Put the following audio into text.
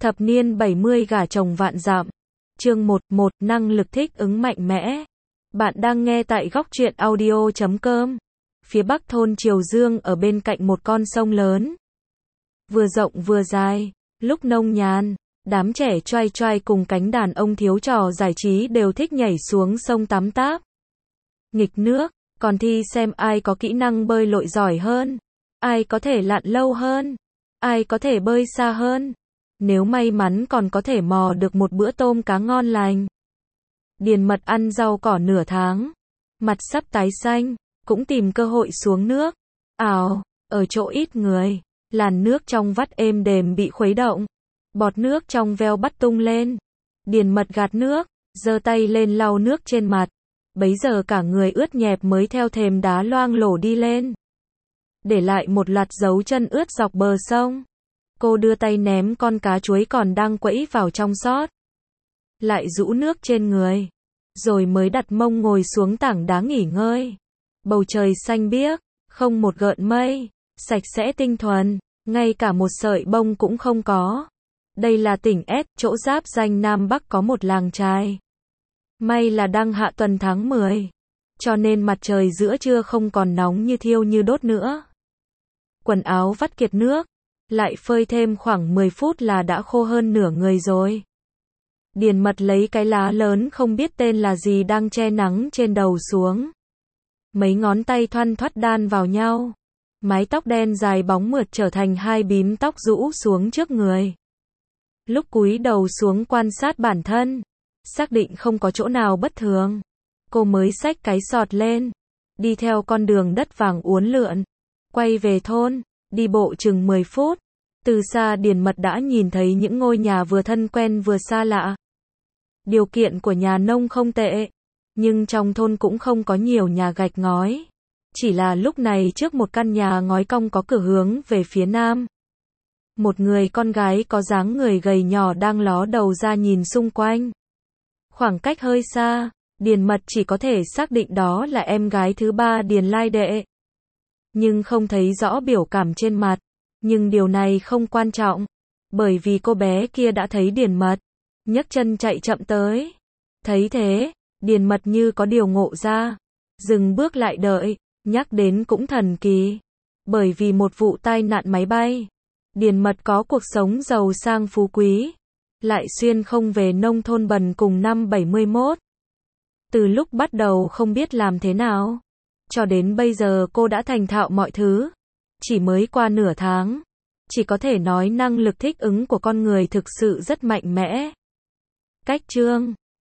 Thập niên 70 gả chồng vạn dặm. Chương 1, năng lực thích ứng mạnh mẽ. Bạn đang nghe tại góc truyện audio.com. Phía bắc thôn Triều Dương ở bên cạnh một con sông lớn. Vừa rộng vừa dài, lúc nông nhàn, đám trẻ choai choai cùng cánh đàn ông thiếu trò giải trí đều thích nhảy xuống sông tắm táp. Nghịch nước, còn thi xem ai có kỹ năng bơi lội giỏi hơn, ai có thể lặn lâu hơn, ai có thể bơi xa hơn. Nếu may mắn còn có thể mò được một bữa tôm cá ngon lành. Điền Mật ăn rau cỏ nửa tháng, mặt sắp tái xanh, cũng tìm cơ hội xuống nước. Ào, ở chỗ ít người, làn nước trong vắt êm đềm bị khuấy động, bọt nước trong veo bắt tung lên. Điền Mật gạt nước, giơ tay lên lau nước trên mặt. Bấy giờ cả người ướt nhẹp mới theo thềm đá loang lổ đi lên, để lại một loạt dấu chân ướt dọc bờ sông. Cô đưa tay ném con cá chuối còn đang quẫy vào trong xót, lại rũ nước trên người, rồi mới đặt mông ngồi xuống tảng đá nghỉ ngơi. Bầu trời xanh biếc, không một gợn mây, sạch sẽ tinh thuần, ngay cả một sợi bông cũng không có. Đây là tỉnh S, chỗ giáp ranh Nam Bắc có một làng chài. May là đang hạ tuần tháng 10, cho nên mặt trời giữa trưa không còn nóng như thiêu như đốt nữa. Quần áo vắt kiệt nước, lại phơi thêm khoảng 10 phút là đã khô hơn nửa người rồi. Điền Mật lấy cái lá lớn không biết tên là gì đang che nắng trên đầu xuống. Mấy ngón tay thoăn thoắt đan vào nhau. Mái tóc đen dài bóng mượt trở thành hai bím tóc rũ xuống trước người. Lúc cúi đầu xuống quan sát bản thân, xác định không có chỗ nào bất thường, cô mới xách cái sọt lên, đi theo con đường đất vàng uốn lượn, quay về thôn. Đi bộ chừng 10 phút, từ xa Điền Mật đã nhìn thấy những ngôi nhà vừa thân quen vừa xa lạ. Điều kiện của nhà nông không tệ, nhưng trong thôn cũng không có nhiều nhà gạch ngói. Chỉ là lúc này trước một căn nhà ngói cong có cửa hướng về phía nam. Một người con gái có dáng người gầy nhỏ đang ló đầu ra nhìn xung quanh. Khoảng cách hơi xa, Điền Mật chỉ có thể xác định đó là em gái thứ ba Điền Lai Đệ. Nhưng không thấy rõ biểu cảm trên mặt. Nhưng điều này không quan trọng, bởi vì cô bé kia đã thấy Điền Mật, nhấc chân chạy chậm tới. Thấy thế, Điền Mật như có điều ngộ ra, dừng bước lại đợi. Nhắc đến cũng thần kỳ, bởi vì một vụ tai nạn máy bay, Điền Mật có cuộc sống giàu sang phú quý, lại xuyên không về nông thôn bần cùng năm 71. Từ lúc bắt đầu không biết làm thế nào, cho đến bây giờ cô đã thành thạo mọi thứ. Chỉ mới qua nửa tháng, chỉ có thể nói năng lực thích ứng của con người thực sự rất mạnh mẽ. Cách chương